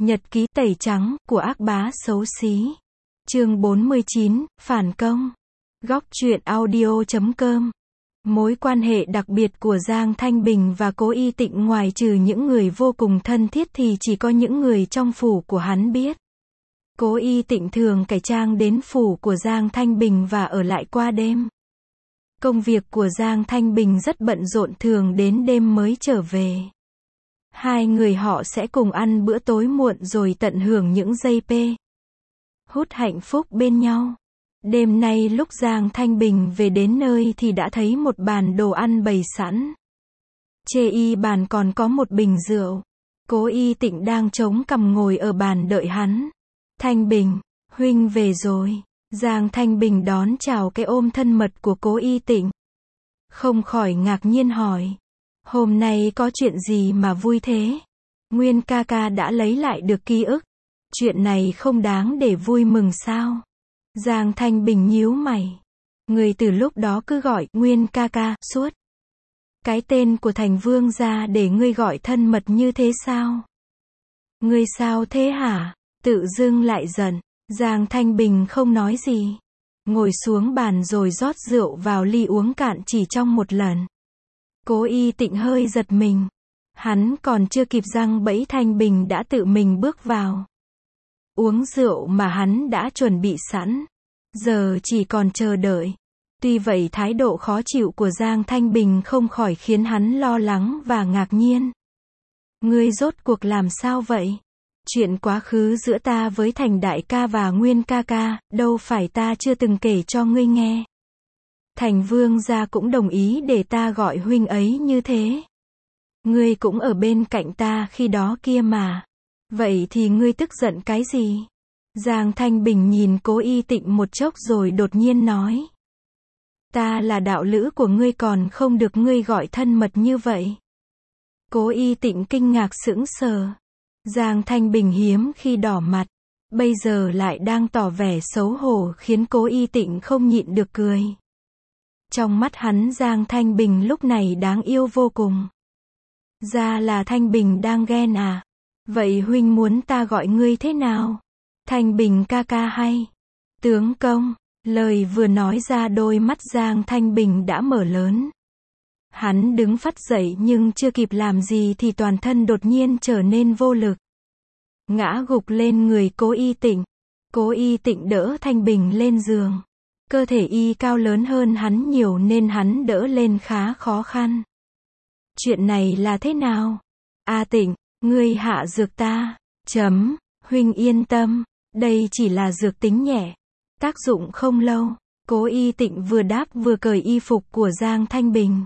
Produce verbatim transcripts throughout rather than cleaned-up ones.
Nhật ký tẩy trắng của ác bá xấu xí. Chương bốn mươi chín, phản công. Góc truyện audio chấm com. Mối quan hệ đặc biệt của Giang Thanh Bình và Cố Y Tịnh ngoài trừ những người vô cùng thân thiết thì chỉ có những người trong phủ của hắn biết. Cố Y Tịnh thường cải trang đến phủ của Giang Thanh Bình và ở lại qua đêm. Công việc của Giang Thanh Bình rất bận rộn, thường đến đêm mới trở về. Hai người họ sẽ cùng ăn bữa tối muộn rồi tận hưởng những giây pê hút hạnh phúc bên nhau. Đêm nay lúc Giang Thanh Bình về đến nơi thì đã thấy một bàn đồ ăn bày sẵn. Chê y bàn còn có một bình rượu. Cố Y Tịnh đang chống cằm ngồi ở bàn đợi hắn. Thanh Bình, huynh về rồi. Giang Thanh Bình đón chào cái ôm thân mật của Cố Y Tịnh. Không khỏi ngạc nhiên hỏi. Hôm nay có chuyện gì mà vui thế? Nguyên ca ca đã lấy lại được ký ức. Chuyện này không đáng để vui mừng sao? Giang Thanh Bình nhíu mày. Người từ lúc đó cứ gọi Nguyên ca ca suốt. Cái tên của Thành Vương gia để ngươi gọi thân mật như thế sao? Ngươi sao thế hả? Tự dưng lại giận. Giang Thanh Bình không nói gì. Ngồi xuống bàn rồi rót rượu vào ly uống cạn chỉ trong một lần. Cố Y Tịnh hơi giật mình. Hắn còn chưa kịp răng bẫy Thanh Bình đã tự mình bước vào. Uống rượu mà hắn đã chuẩn bị sẵn. Giờ chỉ còn chờ đợi. Tuy vậy thái độ khó chịu của Giang Thanh Bình không khỏi khiến hắn lo lắng và ngạc nhiên. Ngươi rốt cuộc làm sao vậy? Chuyện quá khứ giữa ta với Thành đại ca và Nguyên ca ca, đâu phải ta chưa từng kể cho ngươi nghe. Thành Vương gia cũng đồng ý để ta gọi huynh ấy như thế. Ngươi cũng ở bên cạnh ta khi đó kia mà. Vậy thì ngươi tức giận cái gì? Giang Thanh Bình nhìn Cố Y Tịnh một chốc rồi đột nhiên nói. Ta là đạo lữ của ngươi còn không được ngươi gọi thân mật như vậy. Cố Y Tịnh kinh ngạc sững sờ. Giang Thanh Bình hiếm khi đỏ mặt. Bây giờ lại đang tỏ vẻ xấu hổ khiến Cố Y Tịnh không nhịn được cười. Trong mắt hắn Giang Thanh Bình lúc này đáng yêu vô cùng. Ra là Thanh Bình đang ghen à? Vậy huynh muốn ta gọi ngươi thế nào? Thanh Bình ca ca hay? Tướng công. Lời vừa nói ra đôi mắt Giang Thanh Bình đã mở lớn. Hắn đứng phắt dậy nhưng chưa kịp làm gì thì toàn thân đột nhiên trở nên vô lực. Ngã gục lên người Cố Y Tịnh. Cố Y Tịnh đỡ Thanh Bình lên giường. Cơ thể y cao lớn hơn hắn nhiều nên hắn đỡ lên khá khó khăn. Chuyện này là thế nào? A Tịnh, ngươi hạ dược ta. Chấm, huynh yên tâm. Đây chỉ là dược tính nhẹ. Tác dụng không lâu. Cố Y Tịnh vừa đáp vừa cởi y phục của Giang Thanh Bình.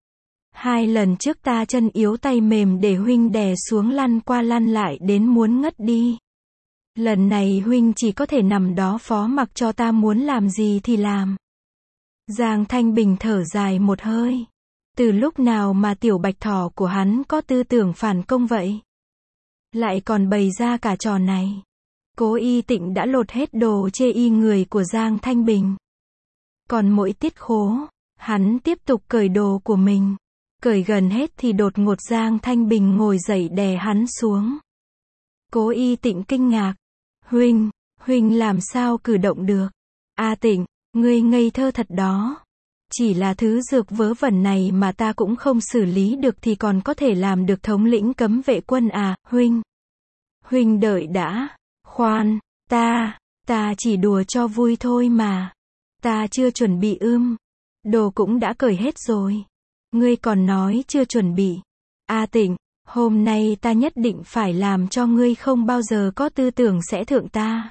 Hai lần trước ta chân yếu tay mềm để huynh đè xuống lăn qua lăn lại đến muốn ngất đi. Lần này huynh chỉ có thể nằm đó phó mặc cho ta muốn làm gì thì làm. Giang Thanh Bình thở dài một hơi. Từ lúc nào mà tiểu bạch thỏ của hắn có tư tưởng phản công vậy? Lại còn bày ra cả trò này. Cố Y Tịnh đã lột hết đồ chê y người của Giang Thanh Bình. Còn mỗi tiết khố, hắn tiếp tục cởi đồ của mình. Cởi gần hết thì đột ngột Giang Thanh Bình ngồi dậy đè hắn xuống. Cố Y Tịnh kinh ngạc. Huynh, huynh làm sao cử động được? A Tịnh, ngươi ngây thơ thật đó. Chỉ là thứ dược vớ vẩn này mà ta cũng không xử lý được thì còn có thể làm được thống lĩnh cấm vệ quân à, huynh? Huynh đợi đã. Khoan, ta, ta chỉ đùa cho vui thôi mà. Ta chưa chuẩn bị ưm. Đồ cũng đã cởi hết rồi. Ngươi còn nói chưa chuẩn bị. A Tịnh, hôm nay ta nhất định phải làm cho ngươi không bao giờ có tư tưởng sẽ thượng ta.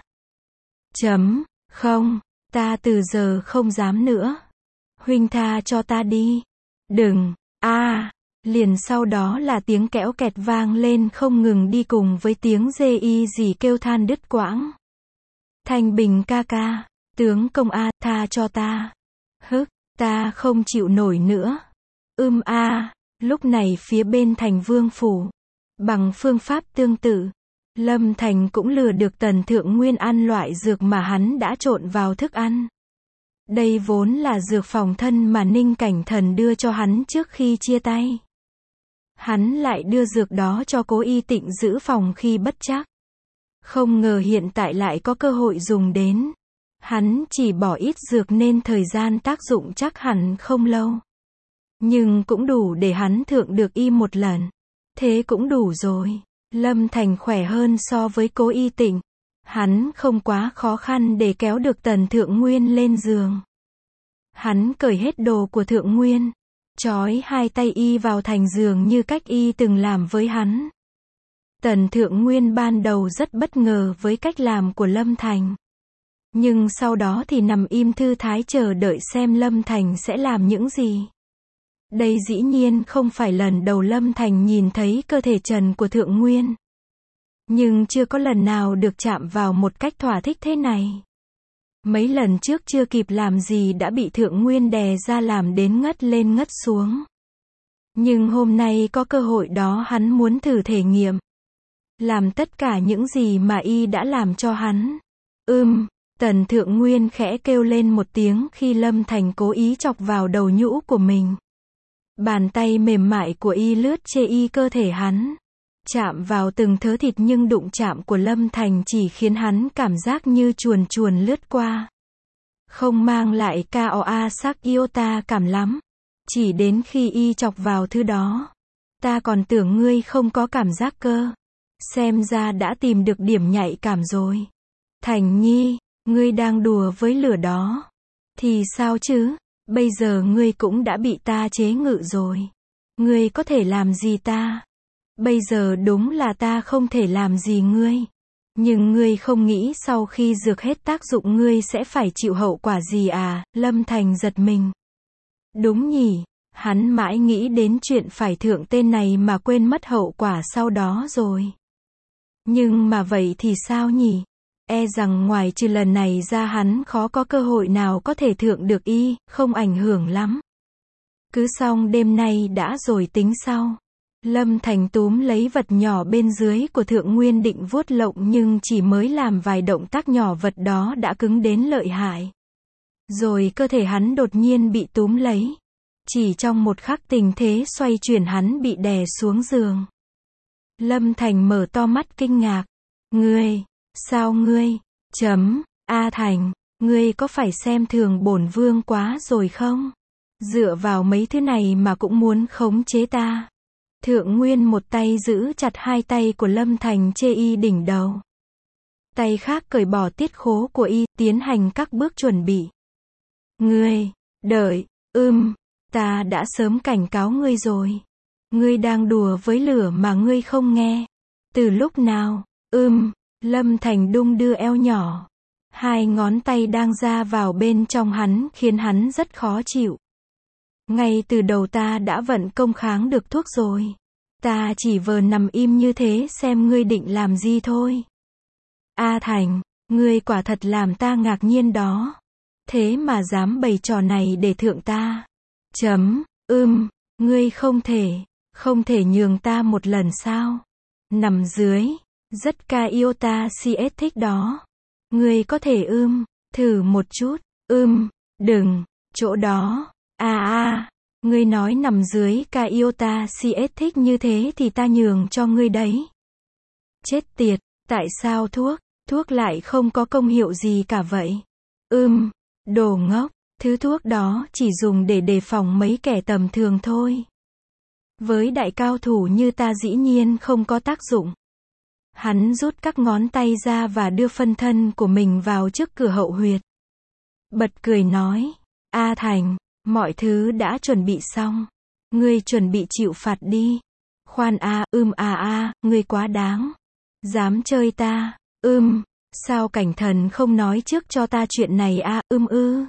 Chấm, không, ta từ giờ không dám nữa. Huynh tha cho ta đi. Đừng, a à, liền sau đó là tiếng kẽo kẹt vang lên không ngừng đi cùng với tiếng dê y gì kêu than đứt quãng. Thanh Bình ca ca, tướng công a, tha cho ta. Hức, ta không chịu nổi nữa. Ưm a, à, lúc này phía bên Thành Vương phủ, bằng phương pháp tương tự, Lâm Thành cũng lừa được Tần Thượng Nguyên ăn loại dược mà hắn đã trộn vào thức ăn. Đây vốn là dược phòng thân mà Ninh Cảnh Thần đưa cho hắn trước khi chia tay. Hắn lại đưa dược đó cho Cố Y Tịnh giữ phòng khi bất trắc. Không ngờ hiện tại lại có cơ hội dùng đến. Hắn chỉ bỏ ít dược nên thời gian tác dụng chắc hẳn không lâu. Nhưng cũng đủ để hắn thượng được y một lần. Thế cũng đủ rồi. Lâm Thành khỏe hơn so với Cố Y Tịnh. Hắn không quá khó khăn để kéo được Tần Thượng Nguyên lên giường. Hắn cởi hết đồ của Thượng Nguyên, trói hai tay y vào thành giường như cách y từng làm với hắn. Tần Thượng Nguyên ban đầu rất bất ngờ với cách làm của Lâm Thành. Nhưng sau đó thì nằm im thư thái chờ đợi xem Lâm Thành sẽ làm những gì. Đây dĩ nhiên không phải lần đầu Lâm Thành nhìn thấy cơ thể trần của Thượng Nguyên. Nhưng chưa có lần nào được chạm vào một cách thỏa thích thế này. Mấy lần trước chưa kịp làm gì đã bị Thượng Nguyên đè ra làm đến ngất lên ngất xuống. Nhưng hôm nay có cơ hội đó hắn muốn thử thể nghiệm. Làm tất cả những gì mà y đã làm cho hắn. Ưm, Tần Thượng Nguyên khẽ kêu lên một tiếng khi Lâm Thành cố ý chọc vào đầu nhũ của mình. Bàn tay mềm mại của y lướt chê y cơ thể hắn. Chạm vào từng thớ thịt nhưng đụng chạm của Lâm Thành chỉ khiến hắn cảm giác như chuồn chuồn lướt qua. Không mang lại cao a sắc iota cảm lắm. Chỉ đến khi y chọc vào thứ đó. Ta còn tưởng ngươi không có cảm giác cơ. Xem ra đã tìm được điểm nhạy cảm rồi. Thành Nhi, ngươi đang đùa với lửa đó. Thì sao chứ? Bây giờ ngươi cũng đã bị ta chế ngự rồi. Ngươi có thể làm gì ta? Bây giờ đúng là ta không thể làm gì ngươi. Nhưng ngươi không nghĩ sau khi dược hết tác dụng ngươi sẽ phải chịu hậu quả gì à? Lâm Thành giật mình. Đúng nhỉ, hắn mãi nghĩ đến chuyện phải thượng tên này mà quên mất hậu quả sau đó rồi. Nhưng mà vậy thì sao nhỉ? E rằng ngoài trừ lần này ra hắn khó có cơ hội nào có thể thượng được y, không ảnh hưởng lắm. Cứ xong đêm nay đã rồi tính sau. Lâm Thành túm lấy vật nhỏ bên dưới của Thượng Nguyên định vuốt lộng nhưng chỉ mới làm vài động tác nhỏ vật đó đã cứng đến lợi hại. Rồi cơ thể hắn đột nhiên bị túm lấy. Chỉ trong một khắc tình thế xoay chuyển hắn bị đè xuống giường. Lâm Thành mở to mắt kinh ngạc. Ngươi, sao ngươi, chấm, A Thành, ngươi có phải xem thường bổn vương quá rồi không? Dựa vào mấy thứ này mà cũng muốn khống chế ta. Thượng Nguyên một tay giữ chặt hai tay của Lâm Thành chê y đỉnh đầu. Tay khác cởi bỏ tiết khố của y, tiến hành các bước chuẩn bị. Ngươi, đợi, ưm, ta đã sớm cảnh cáo ngươi rồi. Ngươi đang đùa với lửa mà ngươi không nghe. Từ lúc nào, ưm, Lâm Thành đung đưa eo nhỏ. Hai ngón tay đang ra vào bên trong hắn khiến hắn rất khó chịu. Ngay từ đầu ta đã vận công kháng được thuốc rồi. Ta chỉ vờ nằm im như thế xem ngươi định làm gì thôi. A Thành, ngươi quả thật làm ta ngạc nhiên đó. Thế mà dám bày trò này để thượng ta. Chấm, ưm, ngươi không thể, không thể nhường ta một lần sao? Nằm dưới, rất ca yêu ta si ết thích đó. Ngươi có thể ưm, thử một chút, ưm, đừng, chỗ đó, a a, ngươi nói nằm dưới ca yêu ta si ết thích như thế thì ta nhường cho ngươi đấy. Chết tiệt, tại sao thuốc, thuốc lại không có công hiệu gì cả vậy? Ưm, đồ ngốc, thứ thuốc đó chỉ dùng để đề phòng mấy kẻ tầm thường thôi. Với đại cao thủ như ta dĩ nhiên không có tác dụng. Hắn rút các ngón tay ra và đưa phân thân của mình vào trước cửa hậu huyệt. Bật cười nói, A Thành, mọi thứ đã chuẩn bị xong. Ngươi chuẩn bị chịu phạt đi. Khoan a, ưm a a, ngươi quá đáng. Dám chơi ta, ưm, sao cảnh thần không nói trước cho ta chuyện này a, ưm ư.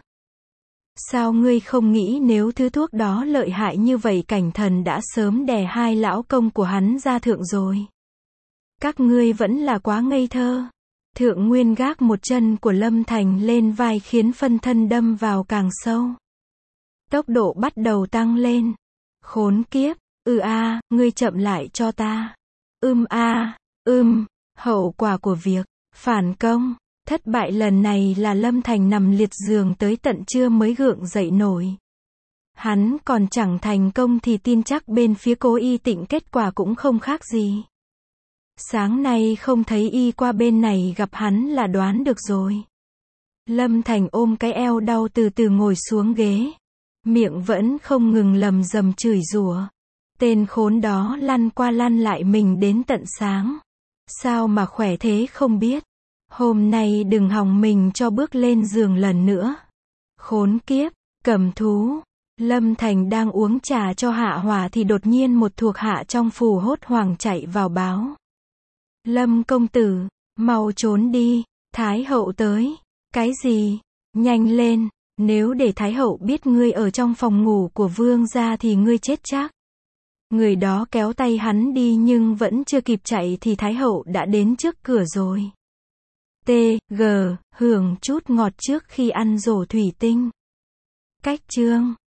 Sao ngươi không nghĩ nếu thứ thuốc đó lợi hại như vậy cảnh thần đã sớm đè hai lão công của hắn ra thượng rồi. Các ngươi vẫn là quá ngây thơ. Thượng Nguyên gác một chân của Lâm Thành lên vai khiến phân thân đâm vào càng sâu. Tốc độ bắt đầu tăng lên. Khốn kiếp, ư a, ngươi chậm lại cho ta. Ưm a, ưm, hậu quả của việc phản công, thất bại lần này là Lâm Thành nằm liệt giường tới tận trưa mới gượng dậy nổi. Hắn còn chẳng thành công thì tin chắc bên phía Cố Y Tịnh kết quả cũng không khác gì. Sáng nay không thấy y qua bên này gặp hắn là đoán được rồi. Lâm Thành ôm cái eo đau từ từ ngồi xuống ghế. Miệng vẫn không ngừng lầm rầm chửi rủa. Tên khốn đó lăn qua lăn lại mình đến tận sáng. Sao mà khỏe thế không biết. Hôm nay đừng hòng mình cho bước lên giường lần nữa. Khốn kiếp, cầm thú. Lâm Thành đang uống trà cho Hạ Hòa thì đột nhiên một thuộc hạ trong phủ hốt hoảng chạy vào báo. Lâm công tử, mau trốn đi, Thái hậu tới. Cái gì? Nhanh lên, nếu để Thái hậu biết ngươi ở trong phòng ngủ của vương gia thì ngươi chết chắc. Người đó kéo tay hắn đi nhưng vẫn chưa kịp chạy thì Thái hậu đã đến trước cửa rồi. T, G, hưởng chút ngọt trước khi ăn rổ thủy tinh. Cách chương